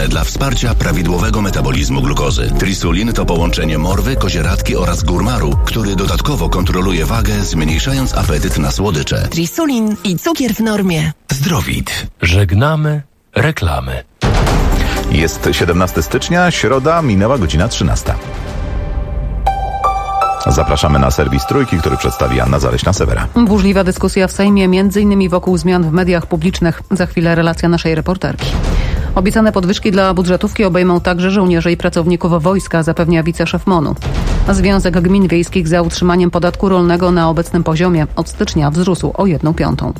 niezbędne dla wsparcia prawidłowego metabolizmu glukozy. Trisulin to połączenie morwy, kozieradki oraz górmaru, który dodatkowo kontroluje wagę, zmniejszając apetyt na słodycze. Trisulin i cukier w normie. Zdrowit. Żegnamy reklamy. Jest 17 stycznia, środa, minęła godzina 13. Zapraszamy na serwis Trójki, który przedstawi Anna Zaleśna-Sewera. Burzliwa dyskusja w Sejmie, m.in. wokół zmian w mediach publicznych. Za chwilę relacja naszej reporterki. Obiecane podwyżki dla budżetówki obejmą także żołnierzy i pracowników wojska, zapewnia wiceszef MON-u. Związek Gmin Wiejskich za utrzymaniem podatku rolnego na obecnym poziomie od stycznia wzrósł o 1/5.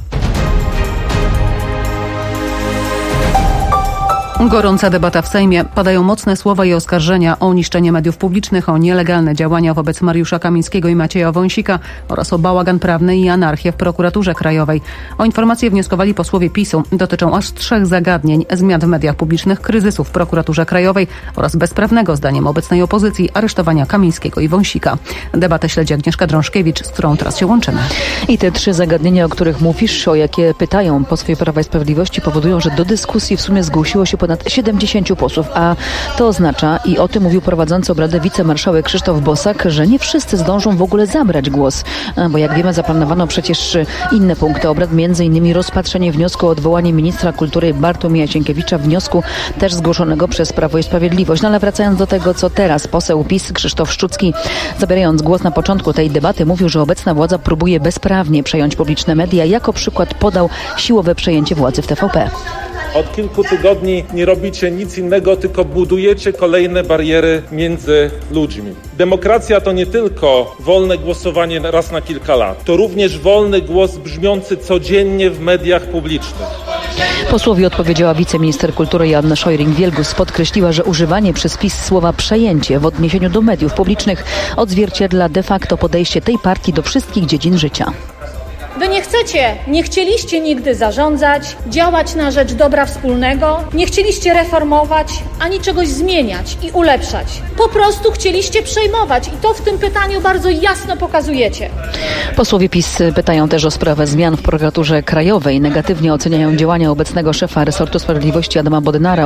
Gorąca debata w Sejmie. Padają mocne słowa i oskarżenia o niszczenie mediów publicznych, o nielegalne działania wobec Mariusza Kamińskiego i Macieja Wąsika oraz o bałagan prawny i anarchię w prokuraturze krajowej. O informacje wnioskowali posłowie PiS-u. Dotyczą aż 3 zagadnień: zmian w mediach publicznych, kryzysu w prokuraturze krajowej oraz bezprawnego, zdaniem obecnej opozycji, aresztowania Kamińskiego i Wąsika. Debatę śledzi Agnieszka Drążkiewicz, z którą teraz się łączymy. I te 3 zagadnienia, o których mówisz, o jakie pytają posłowie Prawa i Sprawiedliwości, powodują, że do dyskusji w sumie zgłosiło się ponad 70 posłów, a to oznacza, i o tym mówił prowadzący obrady wicemarszałek Krzysztof Bosak, że nie wszyscy zdążą w ogóle zabrać głos, bo jak wiemy, zaplanowano przecież inne punkty obrad, m.in. rozpatrzenie wniosku o odwołanie ministra kultury Bartłomieja Sienkiewicza, wniosku też zgłoszonego przez Prawo i Sprawiedliwość. No ale wracając do tego, co teraz, poseł PiS Krzysztof Szczucki, zabierając głos na początku tej debaty, mówił, że obecna władza próbuje bezprawnie przejąć publiczne media. Jako przykład podał siłowe przejęcie władzy w TVP. Od kilku tygodni nie robicie nic innego, tylko budujecie kolejne bariery między ludźmi. Demokracja to nie tylko wolne głosowanie raz na kilka lat. To również wolny głos brzmiący codziennie w mediach publicznych. Posłowi odpowiedziała wiceminister kultury Joanna Scheuring-Wielgus. Podkreśliła, że używanie przez PiS słowa przejęcie w odniesieniu do mediów publicznych odzwierciedla de facto podejście tej partii do wszystkich dziedzin życia. Wy nie chcieliście nigdy zarządzać, działać na rzecz dobra wspólnego, nie chcieliście reformować, ani czegoś zmieniać i ulepszać. Po prostu chcieliście przejmować i to w tym pytaniu bardzo jasno pokazujecie. Posłowie PiS pytają też o sprawę zmian w prokuraturze krajowej. Negatywnie oceniają działania obecnego szefa resortu sprawiedliwości Adama Bodnara,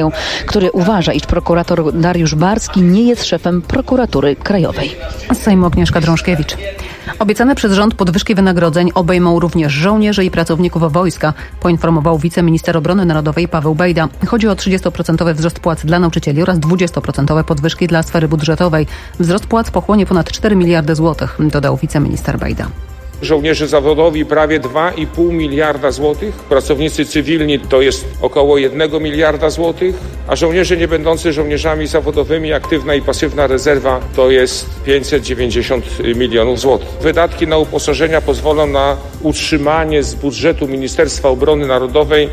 który uważa, iż prokurator Dariusz Barski nie jest szefem prokuratury krajowej. Z Sejmu Agnieszka Drążkiewicz. Obiecane przez rząd podwyżki wynagrodzeń obejmą również żołnierzy i pracowników wojska, poinformował wiceminister obrony narodowej Paweł Bejda. Chodzi o 30% wzrost płac dla nauczycieli oraz 20% podwyżki dla sfery budżetowej. Wzrost płac pochłonie ponad 4 miliardy złotych, dodał wiceminister Bejda. Żołnierze zawodowi prawie 2,5 miliarda złotych, pracownicy cywilni to jest około 1 miliarda złotych, a żołnierze nie będący żołnierzami zawodowymi, aktywna i pasywna rezerwa to jest 590 milionów złotych. Wydatki na uposażenia pozwolą na utrzymanie z budżetu Ministerstwa Obrony Narodowej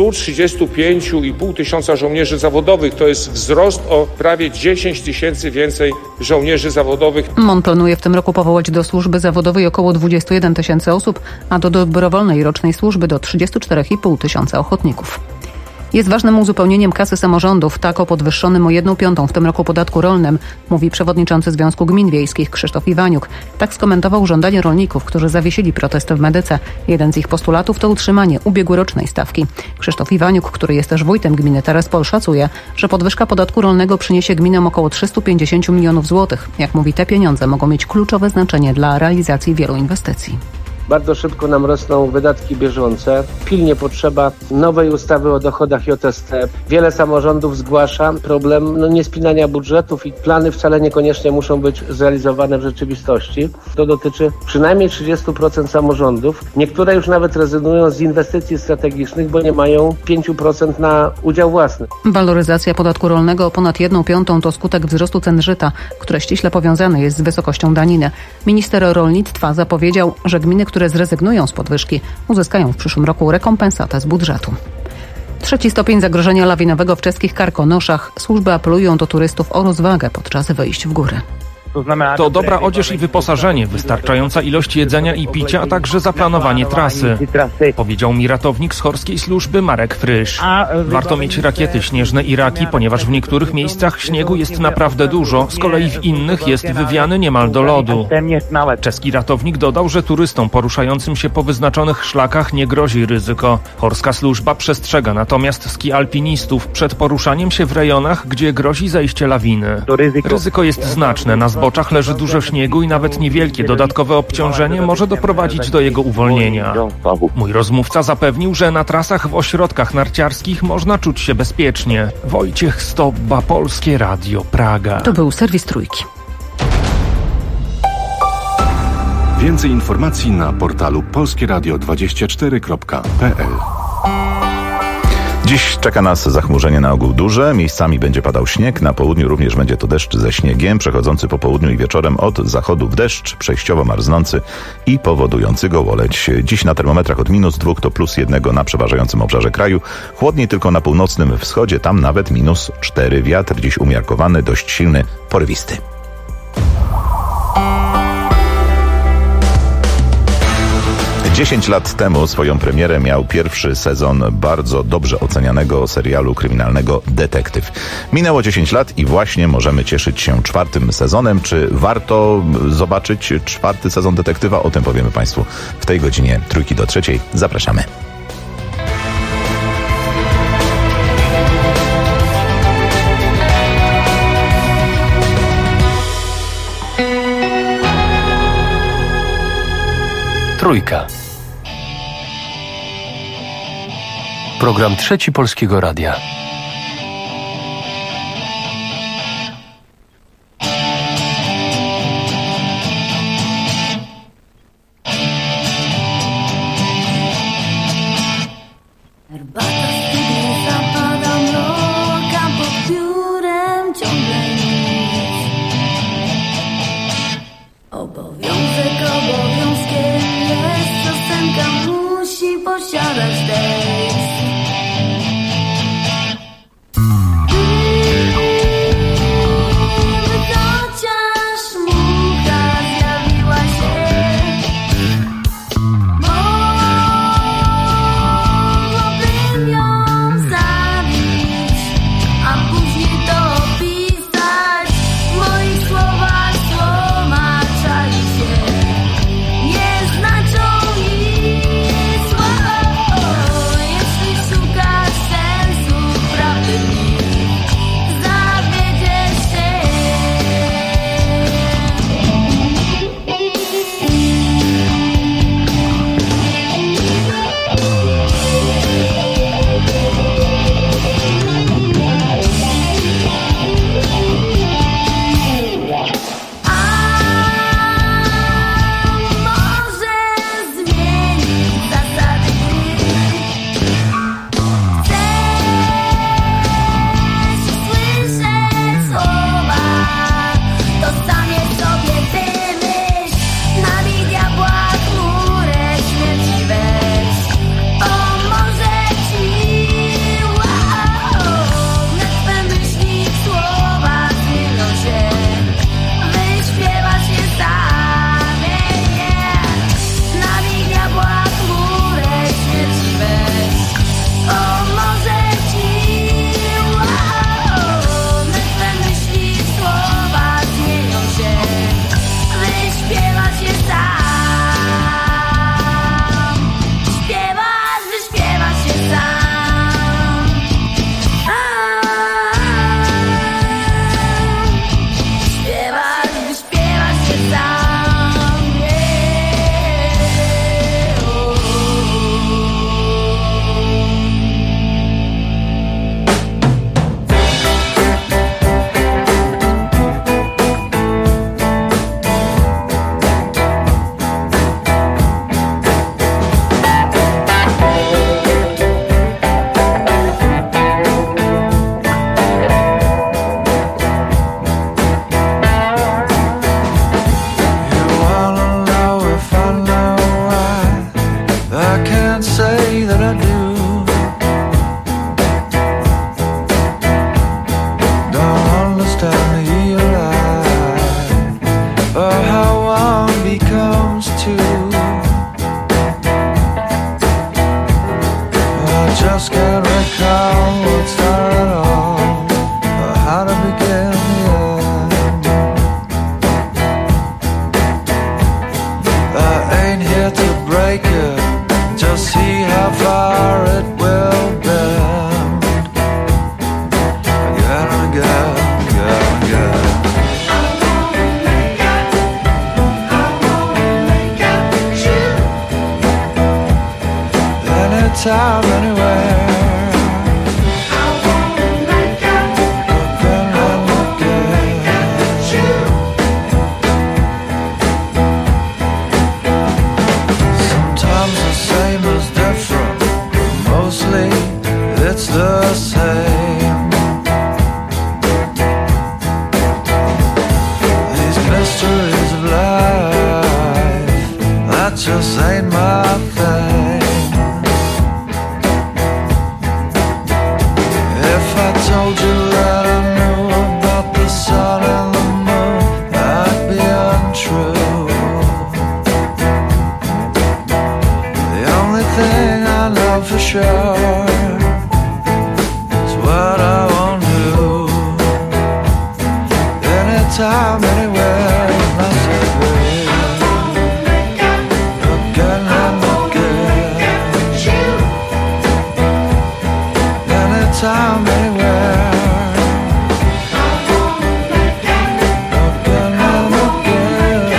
135,5 tysiąca żołnierzy zawodowych. To jest wzrost o prawie 10 tysięcy więcej żołnierzy zawodowych. MON planuje w tym roku powołać do służby zawodowej około 21 tysięcy osób, a do dobrowolnej rocznej służby do 34,5 tysiąca ochotników. Jest ważnym uzupełnieniem kasy samorządów, tak o podwyższonym o 1/5 w tym roku podatku rolnym, mówi przewodniczący Związku Gmin Wiejskich Krzysztof Iwaniuk. Tak skomentował żądanie rolników, którzy zawiesili protest w Medyce. Jeden z ich postulatów to utrzymanie ubiegłorocznej stawki. Krzysztof Iwaniuk, który jest też wójtem gminy Terespol, szacuje, że podwyżka podatku rolnego przyniesie gminom około 350 milionów złotych. Jak mówi, te pieniądze mogą mieć kluczowe znaczenie dla realizacji wielu inwestycji. Bardzo szybko nam rosną wydatki bieżące. Pilnie potrzeba nowej ustawy o dochodach JST. Wiele samorządów zgłasza problem niespinania budżetów i plany wcale niekoniecznie muszą być zrealizowane w rzeczywistości. To dotyczy przynajmniej 30% samorządów. Niektóre już nawet rezygnują z inwestycji strategicznych, bo nie mają 5% na udział własny. Waloryzacja podatku rolnego o ponad 1/5 to skutek wzrostu cen żyta, które ściśle powiązane jest z wysokością daniny. Minister rolnictwa zapowiedział, że gminy, które zrezygnują z podwyżki, uzyskają w przyszłym roku rekompensatę z budżetu. 3. stopień zagrożenia lawinowego w czeskich Karkonoszach. Służby apelują do turystów o rozwagę podczas wyjść w góry. To dobra odzież i wyposażenie, wystarczająca ilość jedzenia i picia, a także zaplanowanie trasy, powiedział mi ratownik z Horskiej Służby Marek Frysz. Warto mieć rakiety śnieżne i raki, ponieważ w niektórych miejscach śniegu jest naprawdę dużo, z kolei w innych jest wywiany niemal do lodu. Czeski ratownik dodał, że turystom poruszającym się po wyznaczonych szlakach nie grozi ryzyko. Horska Służba przestrzega natomiast ski-alpinistów przed poruszaniem się w rejonach, gdzie grozi zajście lawiny. Ryzyko jest znaczne, na zboczach leży dużo śniegu i nawet niewielkie dodatkowe obciążenie może doprowadzić do jego uwolnienia. Mój rozmówca zapewnił, że na trasach w ośrodkach narciarskich można czuć się bezpiecznie. Wojciech Stobba, Polskie Radio, Praga. To był serwis Trójki. Więcej informacji na portalu polskieradio24.pl. Dziś czeka nas zachmurzenie na ogół duże, miejscami będzie padał śnieg, na południu również będzie to deszcz ze śniegiem, przechodzący po południu i wieczorem od zachodu w deszcz, przejściowo marznący i powodujący gołoleć. Dziś na termometrach od -2 do +1 na przeważającym obszarze kraju, chłodniej tylko na północnym wschodzie, tam nawet -4. Wiatr dziś umiarkowany, dość silny, porywisty. Dziesięć lat temu swoją premierę miał pierwszy sezon bardzo dobrze ocenianego serialu kryminalnego Detektyw. Minęło 10 lat i właśnie możemy cieszyć się 4. sezonem. Czy warto zobaczyć 4. sezon Detektywa? O tym powiemy Państwu w tej godzinie 2 do 3. Zapraszamy. Trójka. Program Trzeci Polskiego Radia. Herbata stygnie, zapada mrok, a pod piórem ciągle nic. Obowiązek obowiązkiem jest, piosenka musi posiadać tekst. Anytime, anywhere. It's the same. These mysteries of life, that just ain't my thing. If I told you that I knew about the sun and the moon, that'd be untrue. The only thing I know for sure what I won't do. Anytime, anywhere, my secret. Again and again. Anytime, anywhere. Again and again.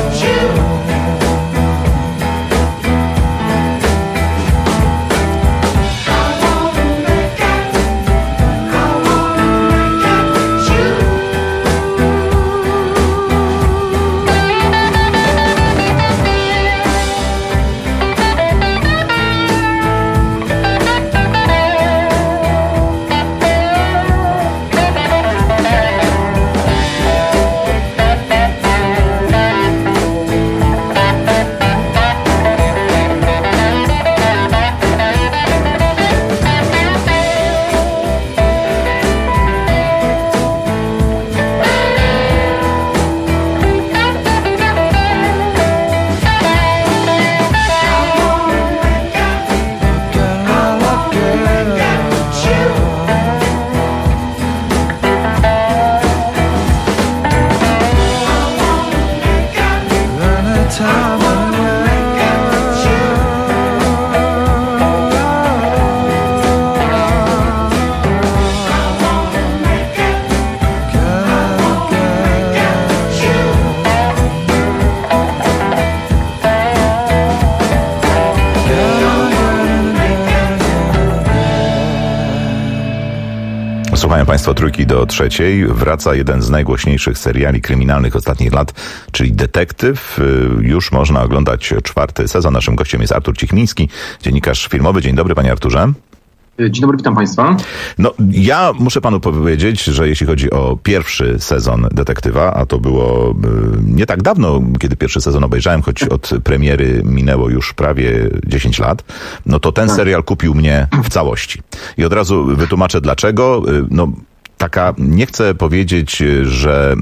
Słuchają Państwo Trójki do trzeciej. Wraca jeden z najgłośniejszych seriali kryminalnych ostatnich lat, czyli Detektyw. Już można oglądać 4. sezon. Naszym gościem jest Artur Cichmiński, dziennikarz filmowy. Dzień dobry, panie Arturze. Dzień dobry, witam Państwa. No, ja muszę panu powiedzieć, że jeśli chodzi o pierwszy sezon Detektywa, a to było nie tak dawno, kiedy pierwszy sezon obejrzałem, choć od premiery minęło już prawie 10 lat, no to ten serial kupił mnie w całości. I od razu wytłumaczę dlaczego. No, taka, nie chcę powiedzieć, że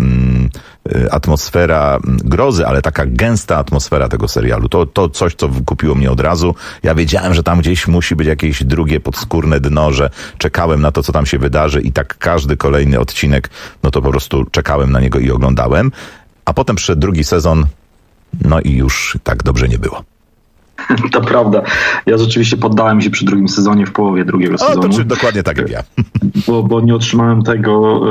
atmosfera grozy, ale taka gęsta atmosfera tego serialu. To coś, co kupiło mnie od razu. Ja wiedziałem, że tam gdzieś musi być jakieś drugie podskórne dno, że czekałem na to, co tam się wydarzy i tak każdy kolejny odcinek, no to po prostu czekałem na niego i oglądałem. A potem przyszedł drugi sezon, no i już tak dobrze nie było. To prawda. Ja rzeczywiście poddałem się przy drugim sezonie, w połowie drugiego sezonu. To dokładnie tak jak ja. Bo nie otrzymałem tego,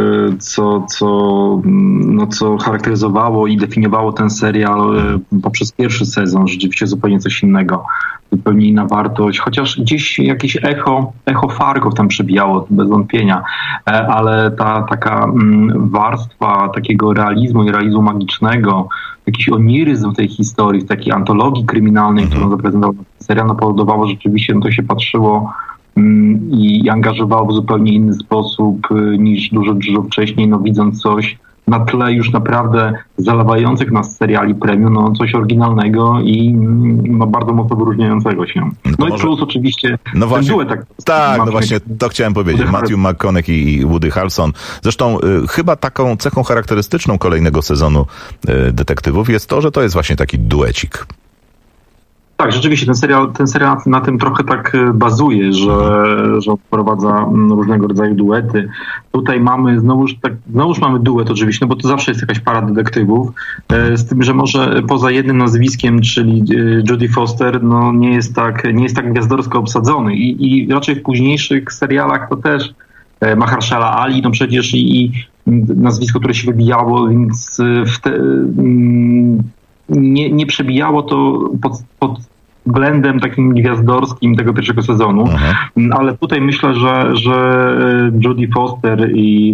co charakteryzowało i definiowało ten serial poprzez pierwszy sezon. Rzeczywiście zupełnie coś innego. Zupełnie inna wartość. Chociaż gdzieś jakieś echo Fargo tam przebijało, bez wątpienia. Ale ta taka warstwa takiego realizmu i realizmu magicznego, jakiś oniryzm tej historii, takiej antologii kryminalnej, którą zaprezentował ten serial, powodowało rzeczywiście, to się patrzyło i angażowało w zupełnie inny sposób niż dużo wcześniej, widząc coś na tle już naprawdę zalewających nas seriali premium, coś oryginalnego i bardzo mocno wyróżniającego się. No i plus oczywiście ten duet. Tak, no właśnie to chciałem powiedzieć. Matthew McConaughey i Woody Harrelson. Zresztą chyba taką cechą charakterystyczną kolejnego sezonu Detektywów jest to, że to jest właśnie taki duecik. Tak, rzeczywiście ten serial na tym trochę tak bazuje, że wprowadza różnego rodzaju duety. Tutaj mamy znowuż mamy duet oczywiście, bo to zawsze jest jakaś para detektywów, z tym, że może poza jednym nazwiskiem, czyli Jodie Foster, nie jest tak gwiazdorsko obsadzony i raczej w późniejszych serialach to też Mahershala Ali, przecież i nazwisko, które się wybijało, więc nie przebijało to pod względem takim gwiazdorskim tego pierwszego sezonu. Ale tutaj myślę, że Jodie Foster i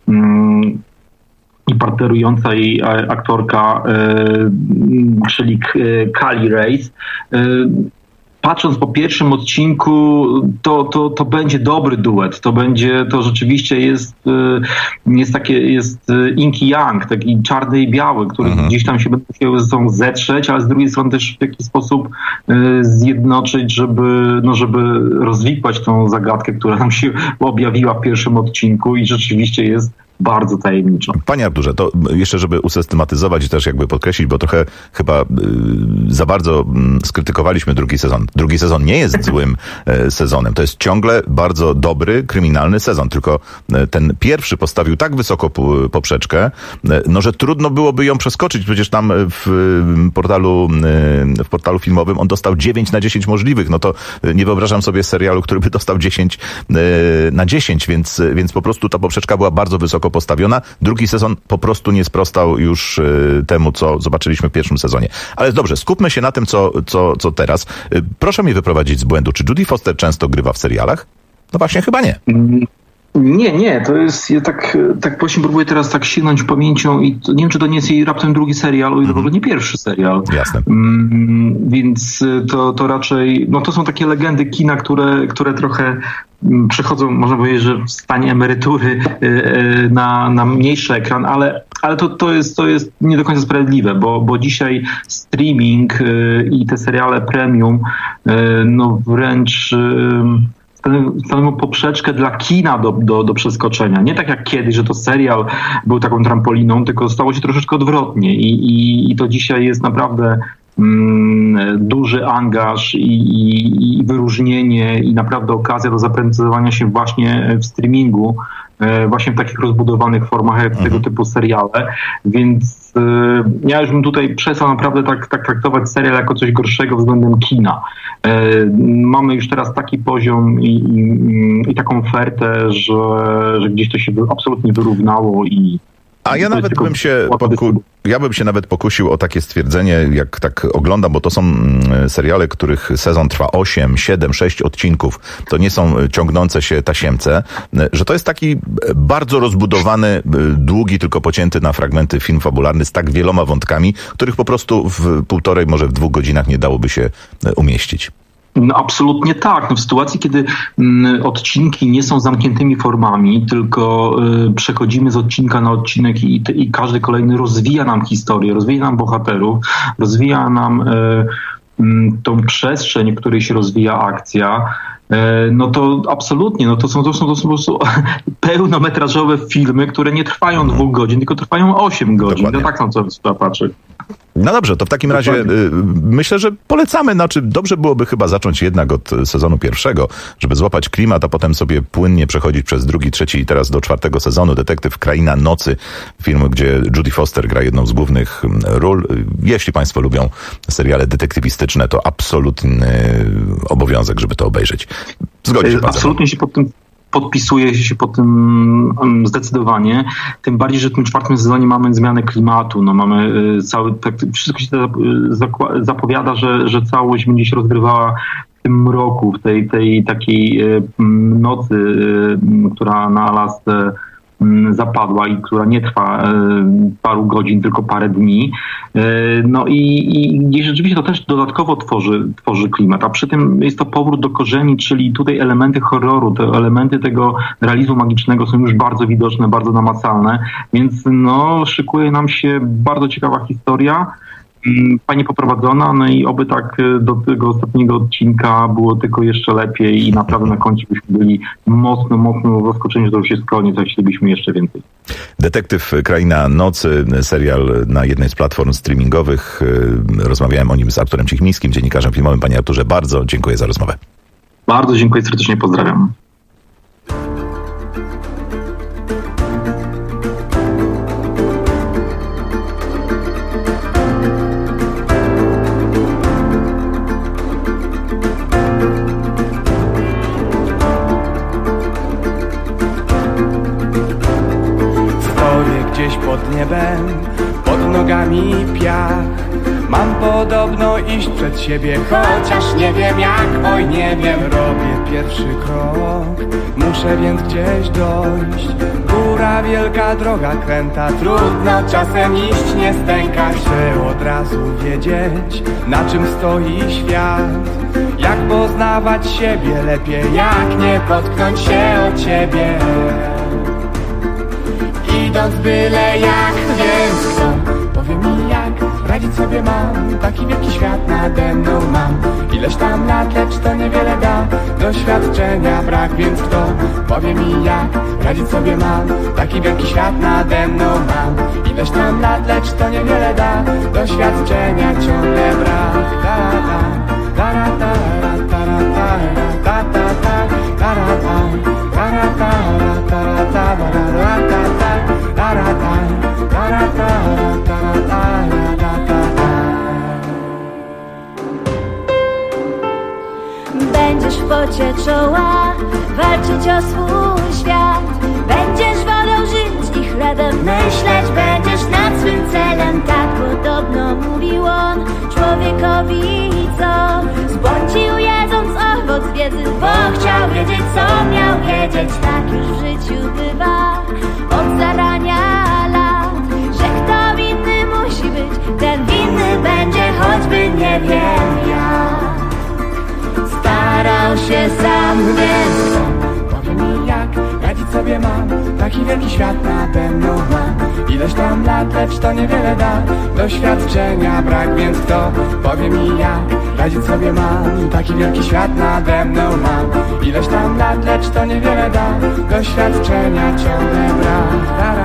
partnerująca jej aktorka, czyli Kali Reis, patrząc po pierwszym odcinku, to będzie dobry duet. To rzeczywiście jest yin i yang, taki czarny i biały, który gdzieś tam się będą musiały ze sobą zetrzeć, ale z drugiej strony też w jakiś sposób zjednoczyć, żeby rozwikłać tą zagadkę, która nam się objawiła w pierwszym odcinku i rzeczywiście jest bardzo tajemniczo. Panie Arturze, to jeszcze, żeby usystematyzować i też jakby podkreślić, bo trochę chyba za bardzo skrytykowaliśmy drugi sezon. Drugi sezon nie jest złym sezonem. To jest ciągle bardzo dobry, kryminalny sezon. Tylko ten pierwszy postawił tak wysoko poprzeczkę, że trudno byłoby ją przeskoczyć. Przecież tam w portalu filmowym on dostał 9 na 10 możliwych. No to nie wyobrażam sobie serialu, który by dostał 10 na 10, więc po prostu ta poprzeczka była bardzo wysoko postawiona. Drugi sezon po prostu nie sprostał już temu, co zobaczyliśmy w pierwszym sezonie. Ale dobrze, skupmy się na tym, co teraz. Proszę mnie wyprowadzić z błędu. Czy Jodie Foster często grywa w serialach? No właśnie, chyba nie. Nie, to jest, ja tak właśnie próbuję teraz tak sięgnąć pamięcią i nie wiem, czy to nie jest jej raptem drugi serial, o ile w ogóle nie pierwszy serial. Jasne. Więc to raczej, to są takie legendy kina, które trochę przechodzą, można powiedzieć, że w stanie emerytury na mniejszy ekran, ale to jest nie do końca sprawiedliwe, bo dzisiaj streaming i te seriale premium wręcz stanowią poprzeczkę dla kina do przeskoczenia. Nie tak jak kiedyś, że to serial był taką trampoliną, tylko stało się troszeczkę odwrotnie i to dzisiaj jest naprawdę duży angaż i wyróżnienie i naprawdę okazja do zaprezentowania się właśnie w streamingu, właśnie w takich rozbudowanych formach jak tego typu seriale, więc ja już bym tutaj przestał naprawdę tak traktować serial jako coś gorszego względem kina. Mamy już teraz taki poziom i taką ofertę, że gdzieś to się absolutnie wyrównało i a ja nawet bym się nawet pokusił o takie stwierdzenie, jak tak oglądam, bo to są seriale, których sezon trwa 8, 7, 6 odcinków. To nie są ciągnące się tasiemce, że to jest taki bardzo rozbudowany, długi, tylko pocięty na fragmenty film fabularny z tak wieloma wątkami, których po prostu w 1,5, może w 2 godzinach nie dałoby się umieścić. No absolutnie tak. W sytuacji, kiedy odcinki nie są zamkniętymi formami, tylko przechodzimy z odcinka na odcinek i każdy kolejny rozwija nam historię, rozwija nam bohaterów, rozwija nam tą przestrzeń, w której się rozwija akcja, no to absolutnie, to są po prostu pełnometrażowe filmy, które nie trwają 2 godzin, tylko trwają 8 godzin. Dokładnie. To tak są co patrzy. No dobrze, to w takim razie myślę, że polecamy, dobrze byłoby chyba zacząć jednak od sezonu pierwszego, żeby złapać klimat, a potem sobie płynnie przechodzić przez 2., 3. i teraz do 4. sezonu. Detektyw Kraina Nocy, film, gdzie Jodie Foster gra jedną z głównych ról. Jeśli Państwo lubią seriale detektywistyczne, to absolutny obowiązek, żeby to obejrzeć. Zgodzi się Pan? Absolutnie się pod tym podpisuję się pod tym zdecydowanie. Tym bardziej, że w tym 4. sezonie mamy zmianę klimatu. Mamy wszystko się zapowiada, że całość będzie się rozgrywała w tym mroku, w tej takiej nocy, która na Alasce zapadła i która nie trwa paru godzin, tylko parę dni. No i rzeczywiście to też dodatkowo tworzy klimat, a przy tym jest to powrót do korzeni, czyli tutaj elementy horroru, te elementy tego realizmu magicznego są już bardzo widoczne, bardzo namacalne, więc szykuje nam się bardzo ciekawa historia, fajnie poprowadzona, no i oby tak do tego ostatniego odcinka było tylko jeszcze lepiej i naprawdę na końcu byśmy byli mocno zaskoczeni, że to już jest koniec, a chcielibyśmy jeszcze więcej. Detektyw Kraina Nocy, serial na jednej z platform streamingowych. Rozmawiałem o nim z Arturem Cichmińskim, dziennikarzem filmowym. Panie Arturze, bardzo dziękuję za rozmowę. Bardzo dziękuję, serdecznie pozdrawiam. Gdzieś pod niebem, pod nogami piach, Mam podobno iść przed siebie, chociaż nie wiem jak, oj nie wiem. Robię pierwszy krok, muszę więc gdzieś dojść. Góra wielka, droga kręta, trudno czasem iść, nie stękać. Chcę od razu wiedzieć, na czym stoi świat. Jak poznawać siebie lepiej, jak nie potknąć się o ciebie. Idąc byle jak, więc kto powie mi jak radzić sobie mam, taki wielki świat nade mną mam. Ileś tam lat, lecz to niewiele da, doświadczenia brak, więc kto powie mi jak radzić sobie mam, taki wielki świat nade mną mam. Ileś tam lat, lecz to niewiele da, doświadczenia ciągle brak. Będziesz w pocie czoła walczyć o swój świat. Będziesz wolał żyć i chlebem myśleć. Będziesz nad swym celem, tak podobno mówił on człowiekowi, co zbłądził jedząc owoc wiedzy, bo chciał wiedzieć, co miał wiedzieć. Tak już w życiu bywa od zarania lat, że kto winny musi być, ten winny będzie, choćby nie wiem jak. Starał się sam, więc powie mi jak radzić sobie mam, taki wielki świat nade mną mam. Ileś tam lat, lecz to niewiele da, doświadczenia brak, więc kto powie mi jak radzić sobie mam, taki wielki świat nade mną mam. Ileś tam lat, lecz to niewiele da, doświadczenia ciągle brak.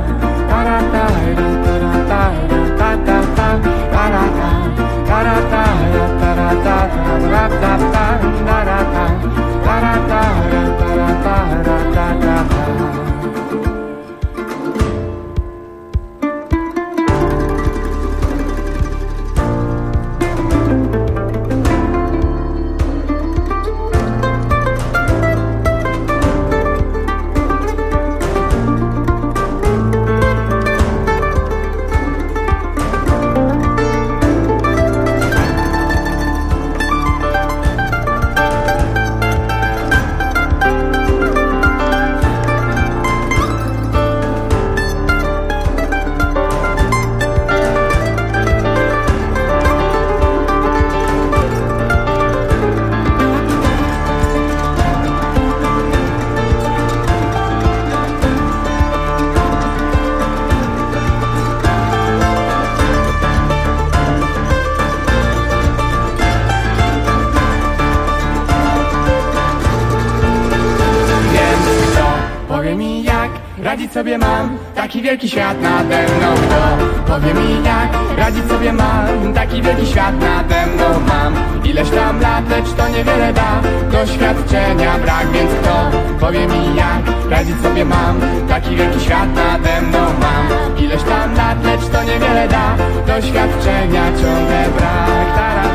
Radzić sobie mam, taki wielki świat nade mną. Kto powie mi jak radzić sobie mam, taki wielki świat nade mną mam. Ileś tam lat, lecz to niewiele da, doświadczenia brak, więc kto powie mi jak radzić sobie mam, taki wielki świat nade mną mam. Ileś tam lat, lecz to niewiele da, doświadczenia ciągle brak.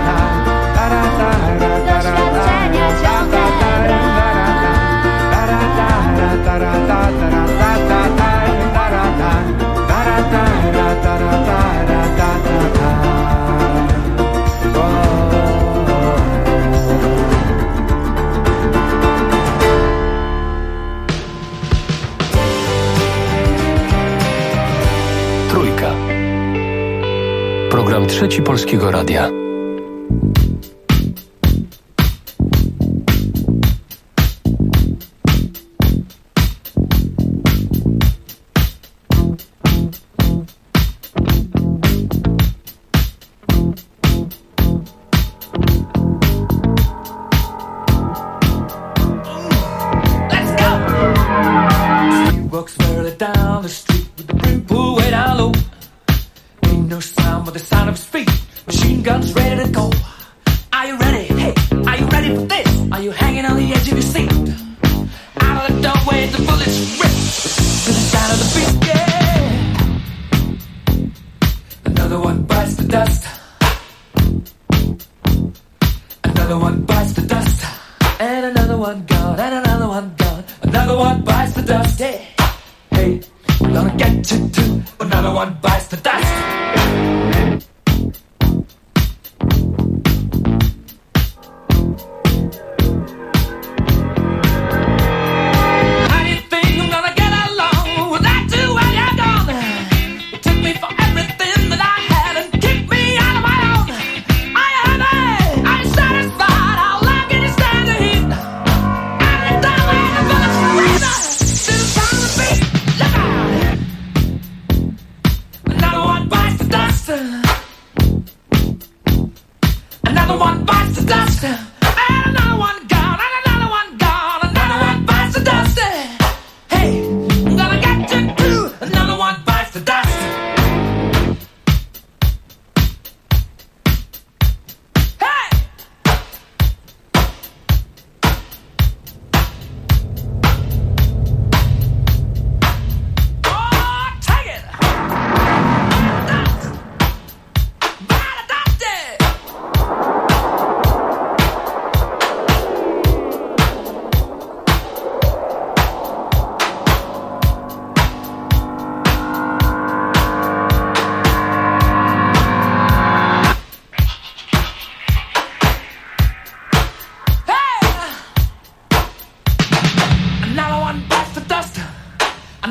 Doświadczenia ciągle Trójka. Program Trzeci Polskiego Radia.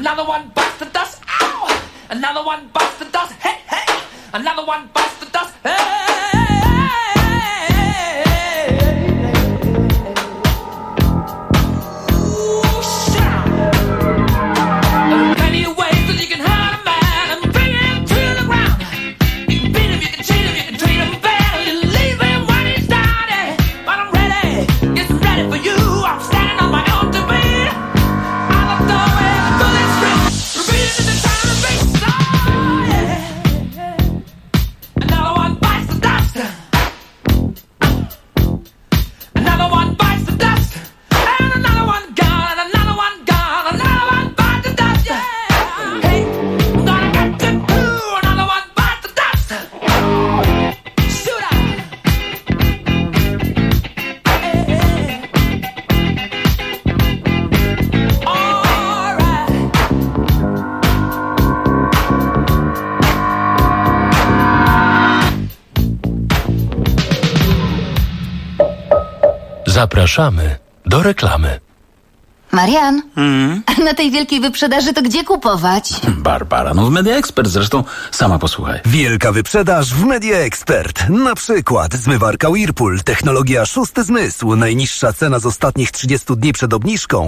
Another one bites the dust. Ow! Another one bites the dust. Hey, hey! Another one bites the dust. Hey! Zapraszamy do reklamy. Marian, a na tej wielkiej wyprzedaży to gdzie kupować? Barbara, no w Media Expert, zresztą sama posłuchaj. Wielka wyprzedaż w Media Expert. Na przykład zmywarka Whirlpool, technologia szósty zmysł. Najniższa cena z ostatnich 30 dni przed obniżką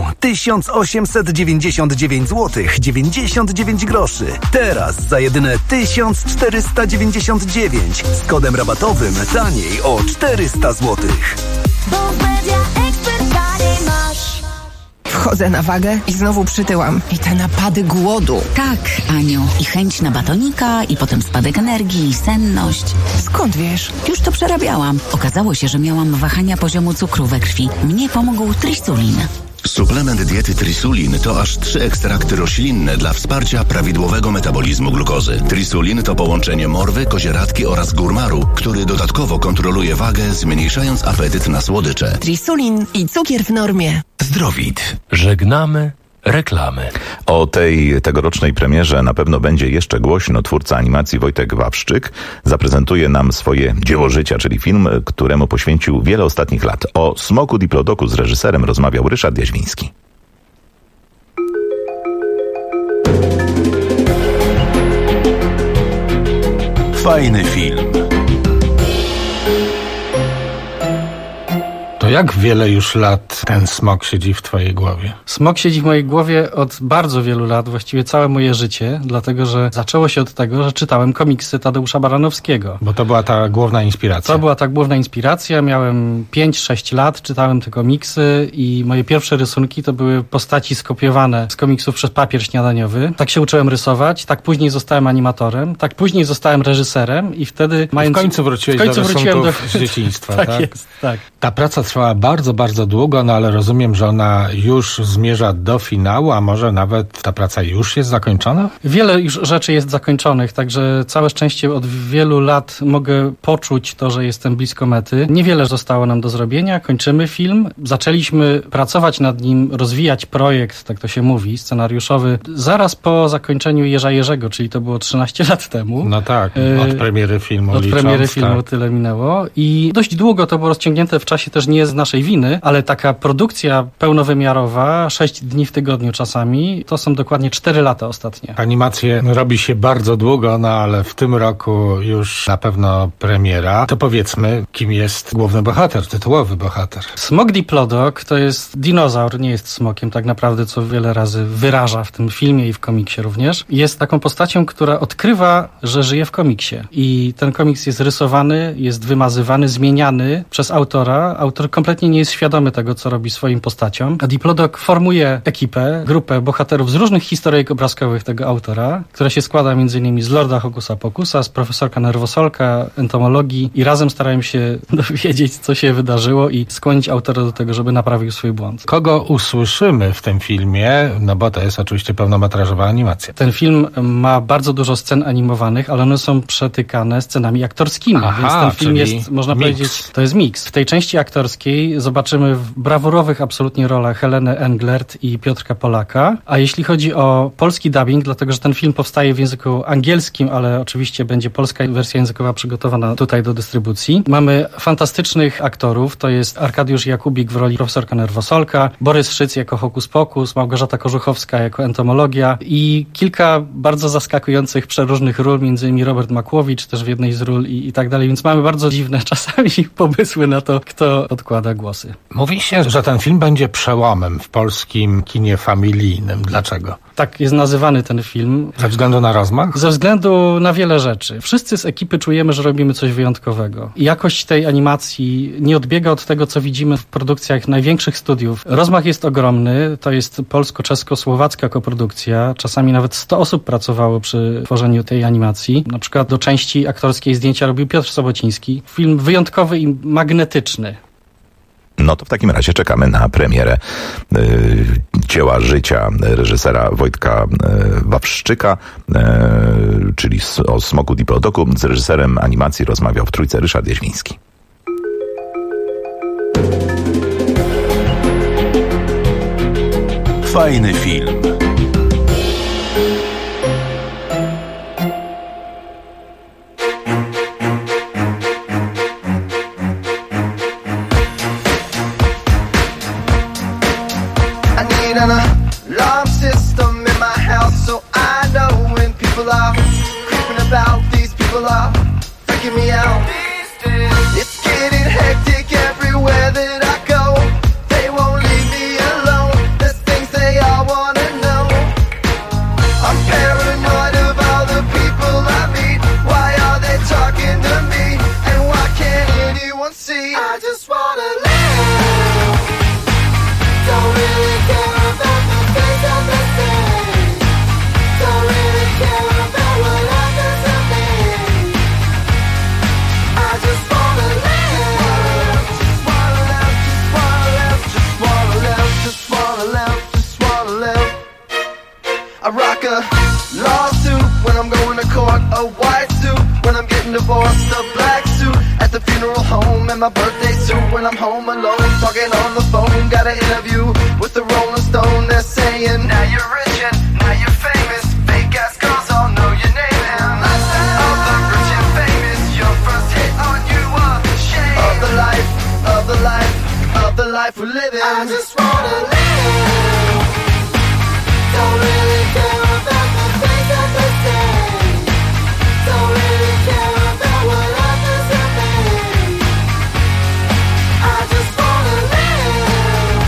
1899 zł 99 groszy. Teraz za jedyne 1499 z kodem rabatowym taniej o 400 zł. Bo w Media Expert taniej masz. Wchodzę na wagę i znowu przytyłam. I te napady głodu. Tak, Aniu. I chęć na batonika, i potem spadek energii, i senność. Skąd wiesz? Już to przerabiałam. Okazało się, że miałam wahania poziomu cukru we krwi. Mnie pomógł Trisulin. Suplement diety Trisulin to aż 3 ekstrakty roślinne dla wsparcia prawidłowego metabolizmu glukozy. Trisulin to połączenie morwy, kozieradki oraz górmaru, który dodatkowo kontroluje wagę, zmniejszając apetyt na słodycze. Trisulin i cukier w normie. Zdrowit. Żegnamy reklamy. O tej tegorocznej premierze na pewno będzie jeszcze głośno. Twórca animacji Wojtek Wawrzyk zaprezentuje nam swoje dzieło życia, czyli film, któremu poświęcił wiele ostatnich lat. O Smoku Diplodoku z reżyserem rozmawiał Ryszard Jaźwiński. Fajny film. To jak wiele już lat ten smok siedzi w twojej głowie? Smok siedzi w mojej głowie od bardzo wielu lat, właściwie całe moje życie, dlatego że zaczęło się od tego, że czytałem komiksy Tadeusza Baranowskiego. Bo to była ta główna inspiracja. To była ta główna inspiracja. Miałem 5-6 lat, czytałem te komiksy i moje pierwsze rysunki to były postaci skopiowane z komiksów przez papier śniadaniowy. Tak się uczyłem rysować, tak później zostałem animatorem, tak później zostałem reżyserem i wtedy mając... W końcu wróciłeś do rysunków z dzieciństwa, tak? Tak jest, tak. Ta praca trwała bardzo, bardzo długo, no ale rozumiem, że ona już zmierza do finału, a może nawet ta praca już jest zakończona? Wiele już rzeczy jest zakończonych, także całe szczęście od wielu lat mogę poczuć to, że jestem blisko mety. Niewiele zostało nam do zrobienia, kończymy film. Zaczęliśmy pracować nad nim, rozwijać projekt, tak to się mówi, scenariuszowy, zaraz po zakończeniu Jerza Jerzego, czyli to było 13 lat temu. No tak, od premiery filmu Od premiery filmu tyle minęło i dość długo to było rozciągnięte w czasie też nie z naszej winy, ale taka produkcja pełnowymiarowa, 6 dni w tygodniu czasami, to są dokładnie 4 lata ostatnie. Animację robi się bardzo długo, no ale w tym roku już na pewno premiera. To powiedzmy, kim jest główny bohater, tytułowy bohater. Smok Diplodok to jest dinozaur, nie jest smokiem tak naprawdę, co wiele razy wyraża w tym filmie i w komiksie również. Jest taką postacią, która odkrywa, że żyje w komiksie. I ten komiks jest rysowany, jest wymazywany, zmieniany przez autora. Autor kompletnie nie jest świadomy tego, co robi swoim postaciom. A Diplodok formuje ekipę, grupę bohaterów z różnych historyjek obrazkowych tego autora, która się składa m.in. z Lorda Hokusa Pokusa, z profesorka Nerwosolka, entomologii i razem starają się dowiedzieć, co się wydarzyło i skłonić autora do tego, żeby naprawił swój błąd. Kogo usłyszymy w tym filmie? No bo to jest oczywiście pełnometrażowa animacja. Ten film ma bardzo dużo scen animowanych, ale one są przetykane scenami aktorskimi, więc ten film jest, można powiedzieć, to jest miks. W tej części aktorskiej aktorskiej. Zobaczymy w brawurowych absolutnie rolach Helenę Englert i Piotrka Polaka. A jeśli chodzi o polski dubbing, dlatego że ten film powstaje w języku angielskim, ale oczywiście będzie polska wersja językowa przygotowana tutaj do dystrybucji. Mamy fantastycznych aktorów. To jest Arkadiusz Jakubik w roli profesorka Nerwosolka, Borys Szyc jako Hokus Pokus, Małgorzata Korzuchowska jako Entomologia i kilka bardzo zaskakujących, przeróżnych ról, między innymi Robert Makłowicz też w jednej z ról i tak dalej, więc mamy bardzo dziwne czasami pomysły na to, kto odkłada głosy. Mówi się, że ten film będzie przełomem w polskim kinie familijnym. Dlaczego? Tak jest nazywany ten film. Ze względu na rozmach? Ze względu na wiele rzeczy. Wszyscy z ekipy czujemy, że robimy coś wyjątkowego. Jakość tej animacji nie odbiega od tego, co widzimy w produkcjach największych studiów. Rozmach jest ogromny. To jest polsko-czesko-słowacka koprodukcja. Czasami nawet 100 osób pracowało przy tworzeniu tej animacji. Na przykład do części aktorskiej zdjęcia robił Piotr Sobociński. Film wyjątkowy i magnetyczny. No to w takim razie czekamy na premierę dzieła życia reżysera Wojtka Wawrzyka, czyli o Smoku Diplodocku. Z reżyserem animacji rozmawiał w Trójce Ryszard Jaźwiński. Fajny film. An alarm system in my house, so I know when people are creeping about. These people are freaking me out. It's getting hectic everywhere that I go. They won't leave me alone. There's things they all wanna know. I'm paranoid of all the people I meet. Why are they talking to me? And why can't anyone see? I just wanna live. Don't really care. I rock a lawsuit when I'm going to court, a white suit when I'm getting divorced, a black suit at the funeral home, and my birthday suit when I'm home alone, talking on the phone. Got an interview with the Rolling Stone. They're saying, now you're rich and now you're famous. Fake ass girls all know your name, and all the rich and famous, your first hit on you a shame of the life, of the life, of the life we're living. I just wanna live. Don't really care about the things that they say. Don't really care about what others are made. I just wanna live.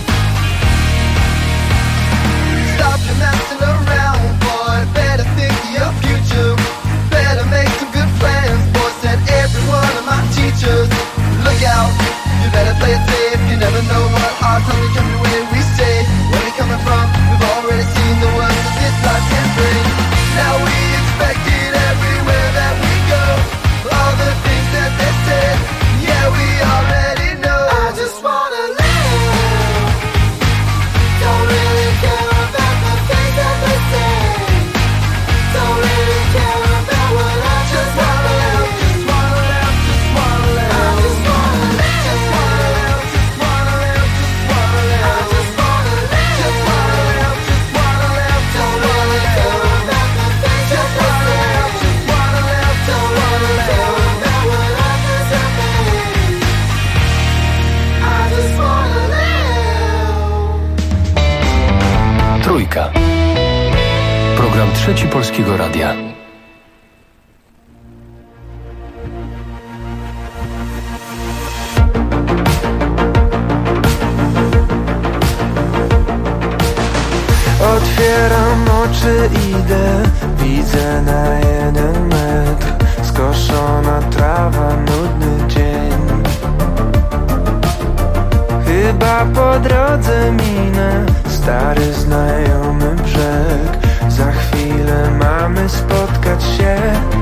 Stop your messing around, boy. Better think of your future. Better make some good plans, boy. Said every one of my teachers. Look out, you better play it safe. You never know what hard times are coming when we say. Where we coming from? We've already seen the worst that this life can bring. Now we expect it everywhere that we go. All the things that they said, yeah, we already know. I just wanna live. Don't really care about the things that they say. Don't really care about what I just wanna live. Just wanna live, just wanna live. I just wanna live. Just wanna live, just wanna live, just wanna live. I just wanna live. Just wanna live, just wanna live. Don't really care about the things that they say. Just wanna live, don't wanna care about what others have made. I just wanna live. Trójka. Program Trzeci Polskiego Radia. Otwieram oczy, idę, widzę na 1 metr. Skoszona trawa, nudny dzień. Chyba po drodze minę stary znajomy brzeg. Za chwilę mamy spotkać się.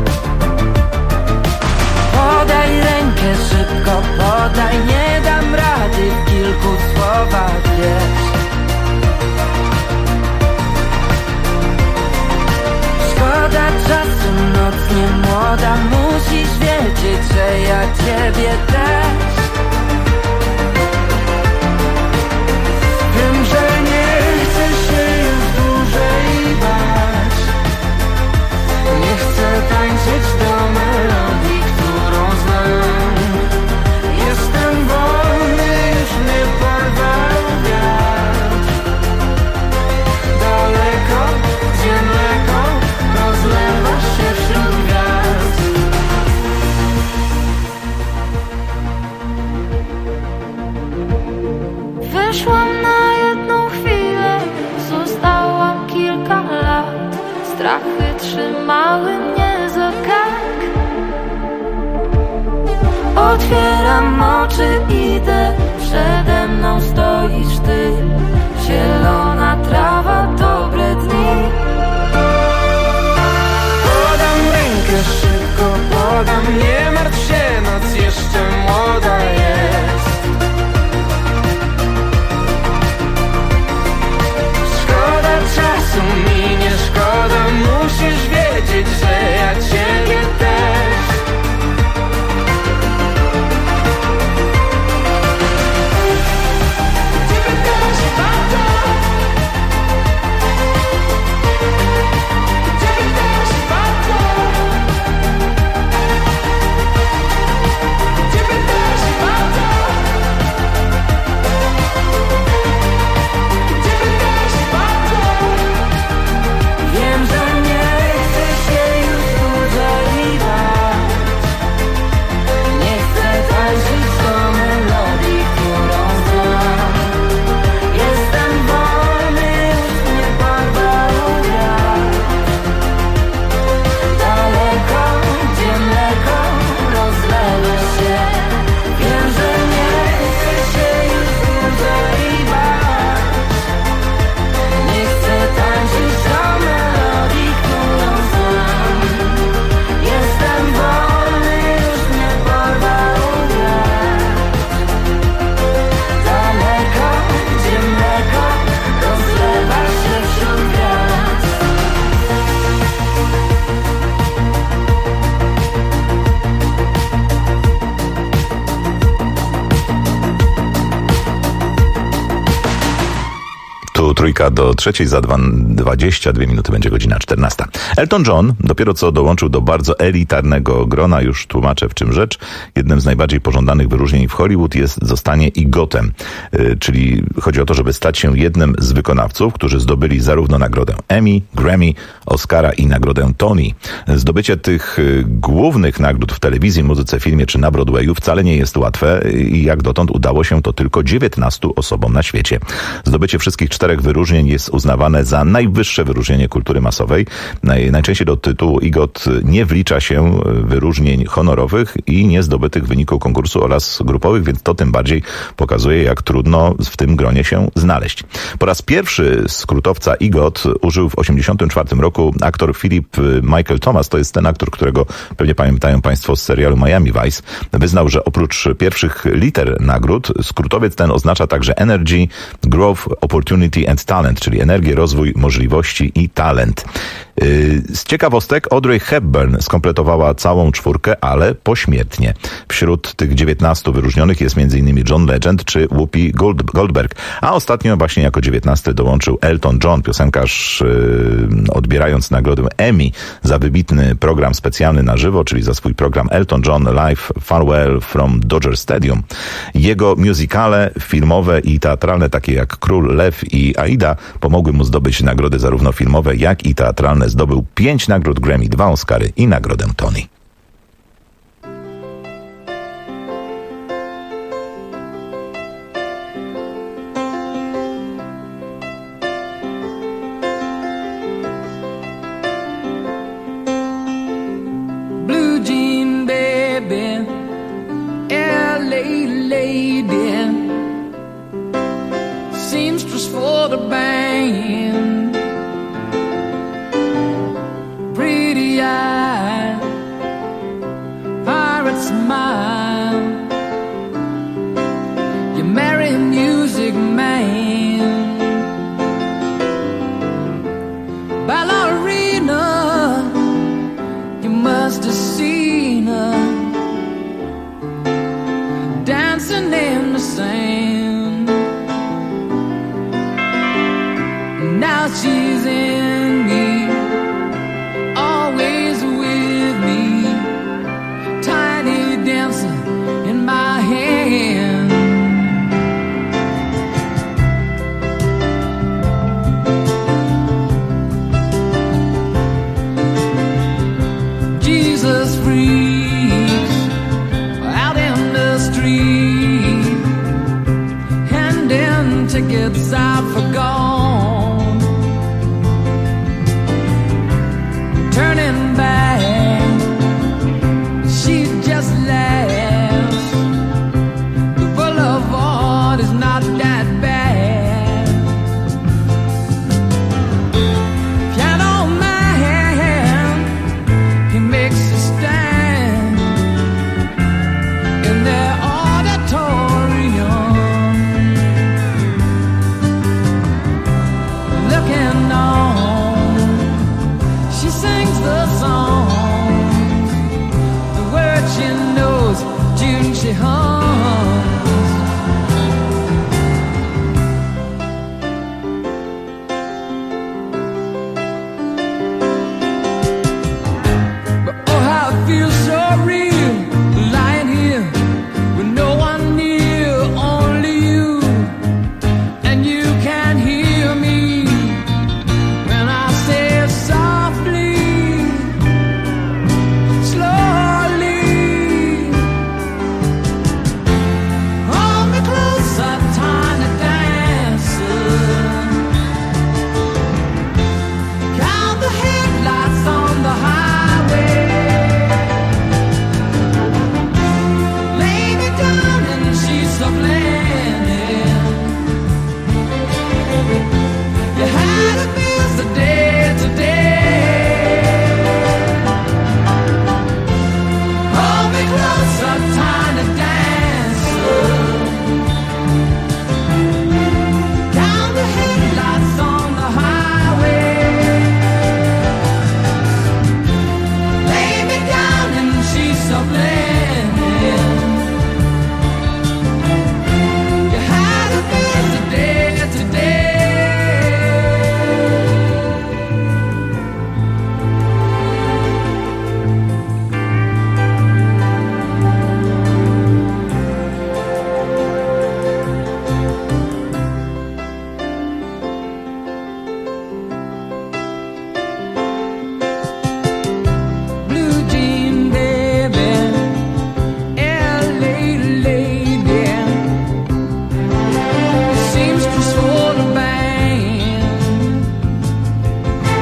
Podaj rękę szybko, podaj, nie dam rady w kilku słowach, wiesz. Szkoda czasu, noc nie młoda, musisz wiedzieć, że ja ciebie też. strachy trzymały mnie za kark. Otwieram oczy, idę, przede mną stoisz ty. Zielona trawa, dobre dni. Podam rękę szybko, podam, nie martw się, noc jeszcze młoda jest. Szkoda czasu mi nie szkoda, musisz wiedzieć, że ja ciebie też. Trójka do trzeciej, za 22 minuty będzie godzina 14. Elton John dopiero co dołączył do bardzo elitarnego grona, już tłumaczę w czym rzecz. Jednym z najbardziej pożądanych wyróżnień w Hollywood zostanie EGOT-em, czyli chodzi o to, żeby stać się jednym z wykonawców, którzy zdobyli zarówno nagrodę Emmy, Grammy, Oscara i nagrodę Tony. Zdobycie tych głównych nagród w telewizji, muzyce, filmie czy na Broadwayu wcale nie jest łatwe i jak dotąd udało się to tylko 19 osobom na świecie. Zdobycie wszystkich 4 wyróżnień jest uznawane za najwyższe wyróżnienie kultury masowej. Najczęściej do tytułu EGOT nie wlicza się wyróżnień honorowych i niezdobytych w wyniku konkursu oraz grupowych, więc to tym bardziej pokazuje, jak trudno w tym gronie się znaleźć. Po raz pierwszy skrótowca EGOT użył w 1984 roku aktor Philip Michael Thomas. To jest ten aktor, którego pewnie pamiętają Państwo z serialu Miami Vice. Wyznał, że oprócz pierwszych liter nagród, skrótowiec ten oznacza także Energy, Growth, Opportunity and Talent, czyli energię, rozwój, możliwości i talent. Z ciekawostek Audrey Hepburn skompletowała całą 4, ale pośmiertnie. Wśród tych 19 wyróżnionych jest m.in. John Legend czy Whoopi Goldberg, a ostatnio właśnie jako 19 dołączył Elton John, piosenkarz, odbierając nagrodę Emmy za wybitny program specjalny na żywo, czyli za swój program Elton John Live Farewell from Dodger Stadium. Jego musicale filmowe i teatralne, takie jak Król Lew i Aida, pomogły mu zdobyć nagrody zarówno filmowe, jak i teatralne. Zdobył 5 nagród Grammy, 2 Oscary i nagrodę Tony. Blue jean baby, LA lady, seamstress for the band. Pretty-eyed pirate smile. You marry a music man. Ballerina, you must have seen her dancing in the sand. Now she's in me, always with me, tiny dancer in my hand. Jesus freed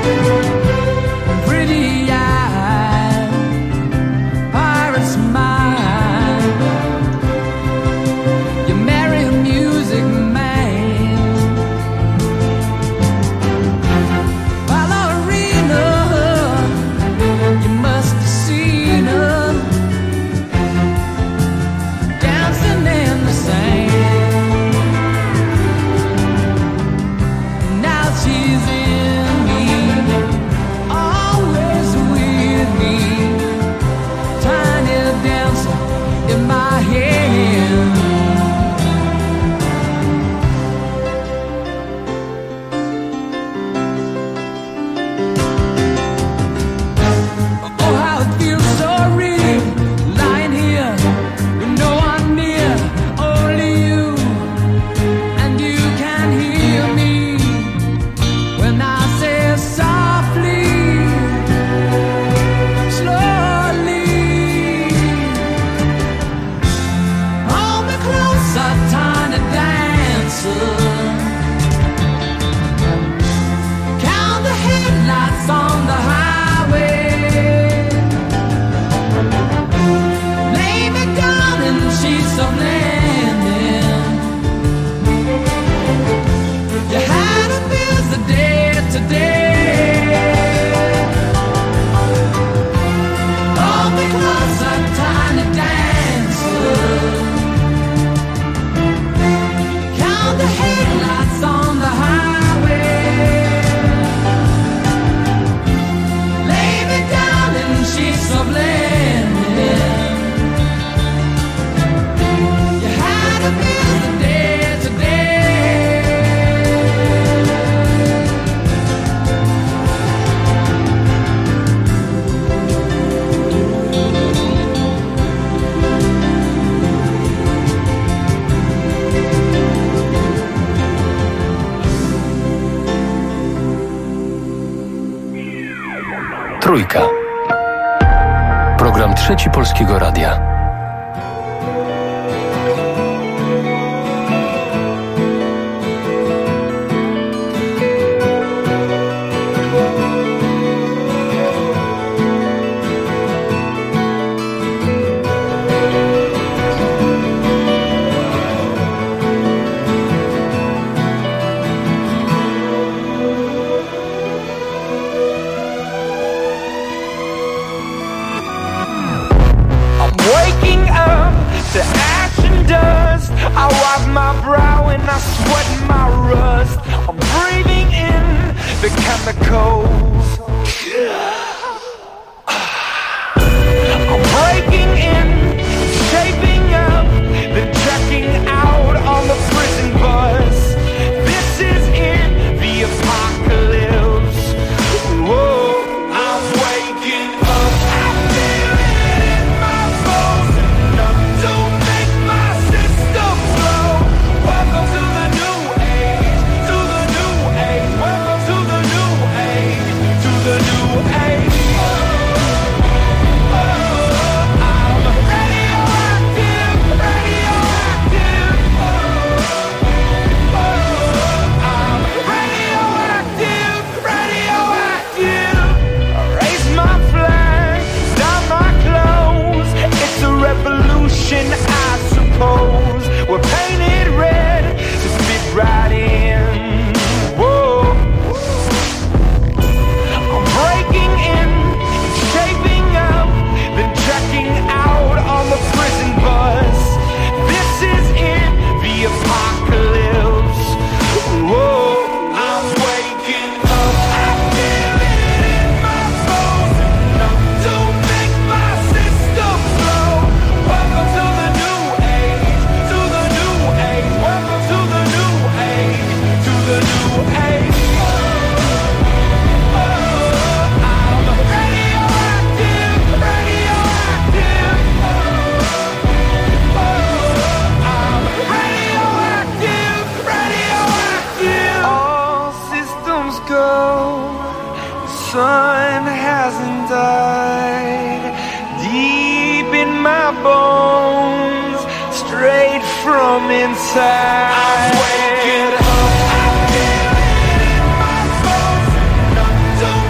Trójka. Program Trzeci Polskiego Radia. I wipe my brow and I sweat my rust. I'm breathing in the chemicals. I'm breaking in, shaping up, then checking out on the prison bus. This is it, the apocalypse. Whoa, I'm waking up. I feel it in my bones, enough to make my system blow. Welcome to the new age, to the new age. Welcome to the new age, to the new age. I suppose we're painted red to fit right in. Whoa, I'm breaking in, shaping up, then checking out on the prison bus. This is it, the apocalypse. Whoa, I'm waking up. I feel it in my bones, enough to make my system blow. Welcome to the new age, to the new age. Welcome to the new age, to the new age. I'm radioactive, radioactive. I'm radioactive, radioactive. All systems go. The sun hasn't died. Deep in my bones, straight from inside. I'm waking up. I feel it in my bones, enough to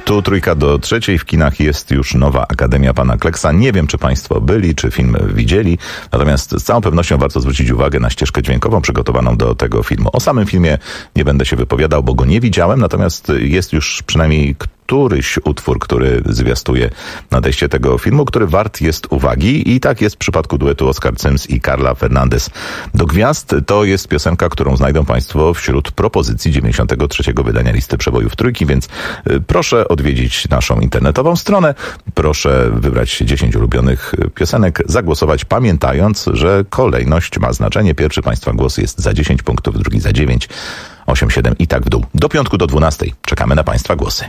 Tu Trójka do trzeciej. W kinach jest już nowa Akademia Pana Kleksa. Nie wiem, czy Państwo byli, czy film widzieli. Natomiast z całą pewnością warto zwrócić uwagę na ścieżkę dźwiękową przygotowaną do tego filmu. O samym filmie nie będę się wypowiadał, bo go nie widziałem. Natomiast jest już przynajmniej któryś utwór, który zwiastuje nadejście tego filmu, który wart jest uwagi. I tak jest w przypadku duetu Oscar Sims i Carla Fernandez. Do gwiazd to jest piosenka, którą znajdą Państwo wśród propozycji 93. wydania listy przebojów Trójki, więc proszę odwiedzić naszą internetową stronę. Proszę wybrać 10 ulubionych piosenek, zagłosować, pamiętając, że kolejność ma znaczenie. Pierwszy Państwa głos jest za 10 punktów, drugi za 9, 8, 7 i tak w dół. Do piątku do 12 czekamy na Państwa głosy.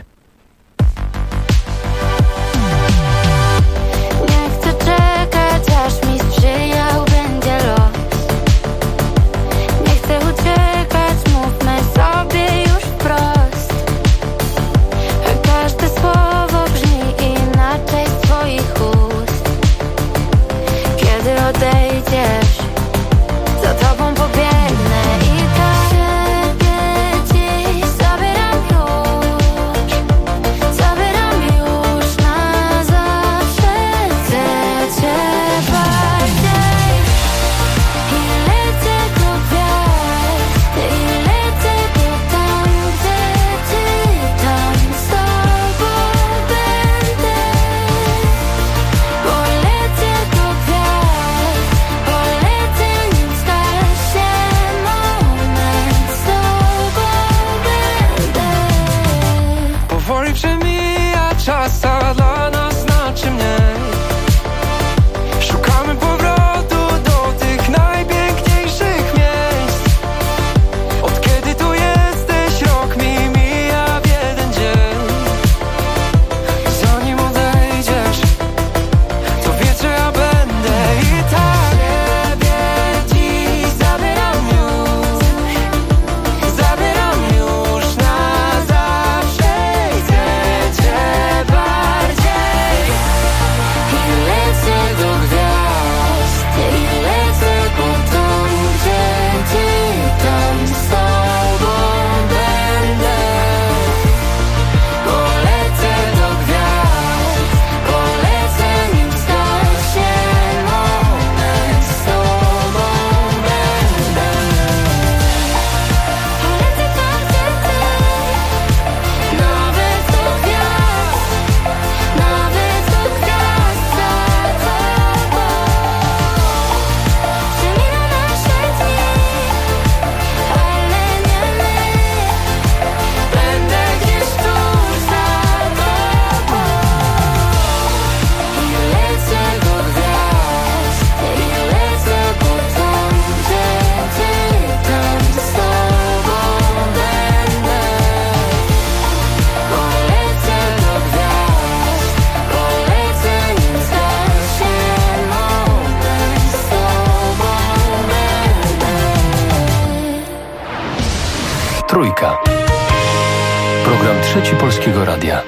Trójka. Program Trzeci Polskiego Radia.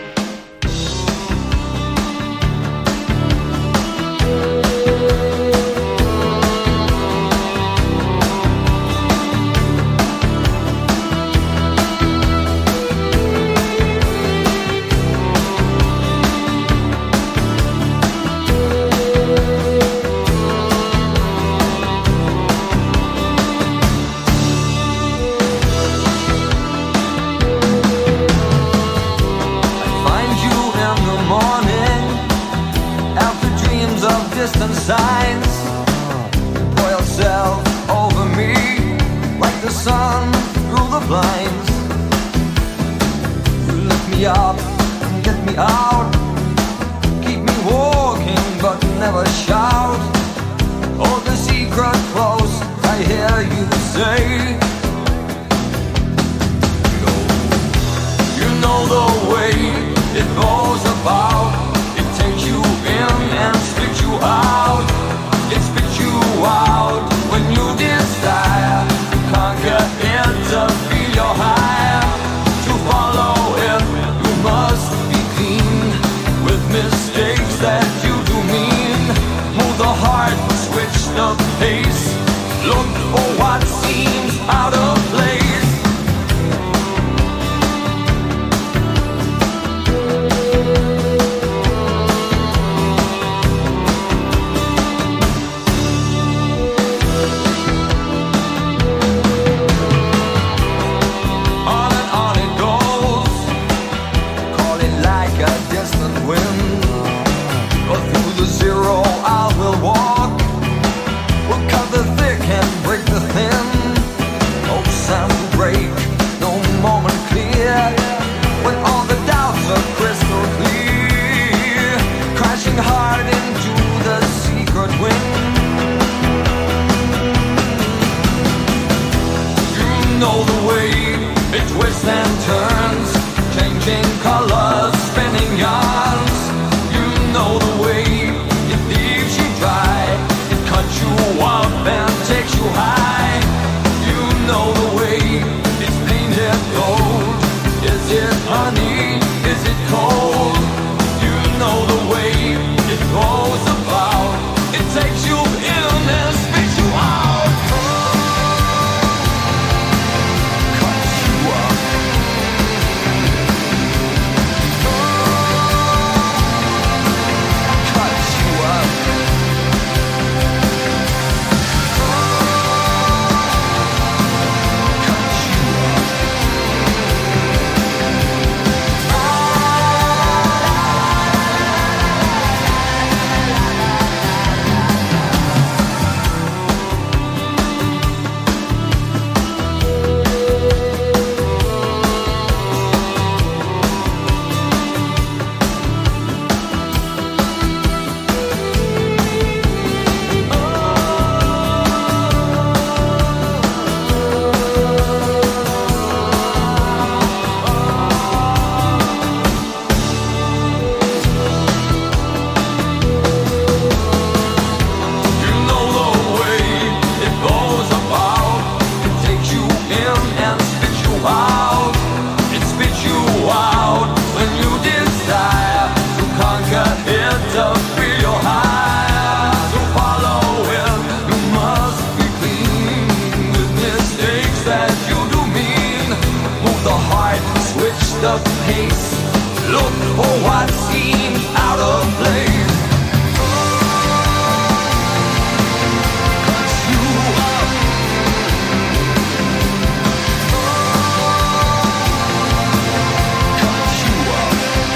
distant signs. Pour yourself over me like the sun through the blinds. You lift me up and get me out. Keep me walking but never shout. Hold the secret close, I hear you say. You know the way it goes about. It takes you in and spits you out. It spits you out when you desire to conquer it, to feel your high. To follow it, you must be clean with mistakes that you do mean. Move the heart, switch the pace. Look for what seems out of place. know the way it twists and turns, changing colors, spinning yarns. You know the way it leaves you dry, it cuts you up and takes you high. You know the way it's painted gold. Is it honey? Is it cold? You know the way it goes about. It takes you in and spits you out. Cuts you up. Cuts you up. Cuts you up. The pace, look for what seems out of place. Cuts you up. Cuts you up.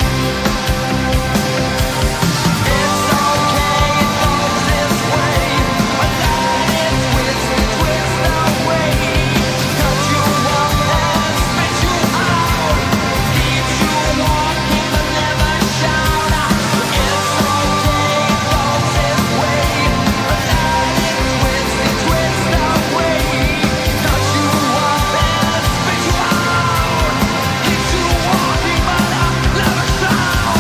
It's okay, it goes this way, but that it twists away. Cuts you up and spits you out. Keeps you walking but never shout out. It's okay, it goes this way, but that it twists away. Cuts you up and spits you out. Keeps you walking but never shout.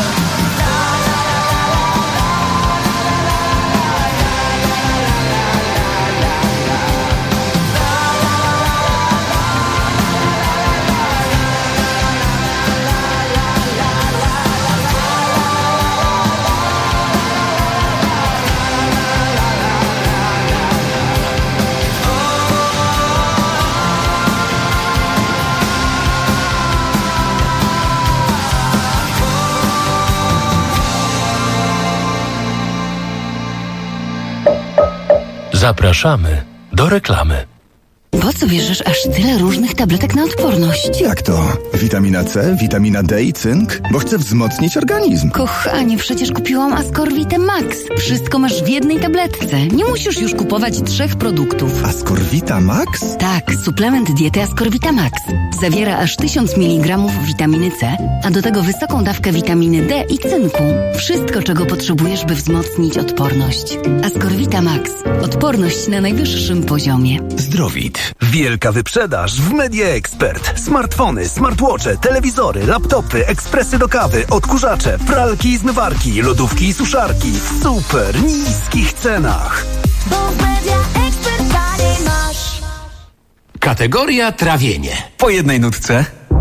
Zapraszamy do reklamy. Po co bierzesz aż tyle różnych tabletek na odporność? Jak to? Witamina C, witamina D i cynk? Bo chcę wzmocnić organizm. Kochanie, przecież kupiłam Ascorvite Max. Wszystko masz w jednej tabletce. Nie musisz już kupować 3 produktów. Ascorvita Max? Tak, suplement diety Ascorvita Max. Zawiera aż 1000 mg witaminy C, a do tego wysoką dawkę witaminy D i cynku. Wszystko, czego potrzebujesz, by wzmocnić odporność. Ascorvita Max. Odporność na najwyższym poziomie. Zdrowit. Wielka wyprzedaż w Media Expert. Smartfony, smartwatche, telewizory, laptopy, ekspresy do kawy, odkurzacze, pralki i zmywarki, lodówki i suszarki w super niskich cenach. Bo w Media Expert taniej masz. Kategoria trawienie. Po jednej nutce.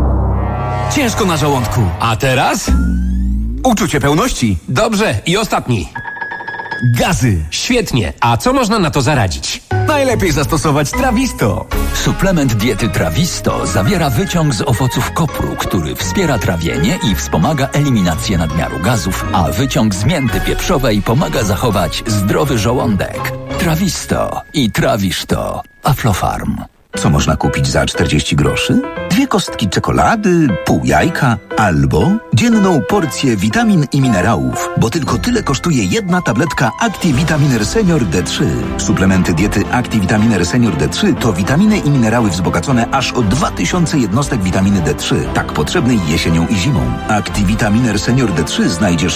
Ciężko na żołądku. A teraz? Uczucie pełności. Dobrze. I ostatni. Gazy. Świetnie. A co można na to zaradzić? Najlepiej zastosować Trawisto. Suplement diety Trawisto zawiera wyciąg z owoców kopru, który wspiera trawienie i wspomaga eliminację nadmiaru gazów, a wyciąg z mięty pieprzowej pomaga zachować zdrowy żołądek. Trawisto i trawisz to. Aflofarm. Co można kupić za 40 groszy? 2 kostki czekolady, pół jajka albo dzienną porcję witamin i minerałów, bo tylko tyle kosztuje jedna tabletka ActiVitaminer Senior D3. Suplementy diety ActiVitaminer Senior D3 to witaminy i minerały wzbogacone aż o 2000 jednostek witaminy D3, tak potrzebnej jesienią i zimą. ActiVitaminer Senior D3 znajdziesz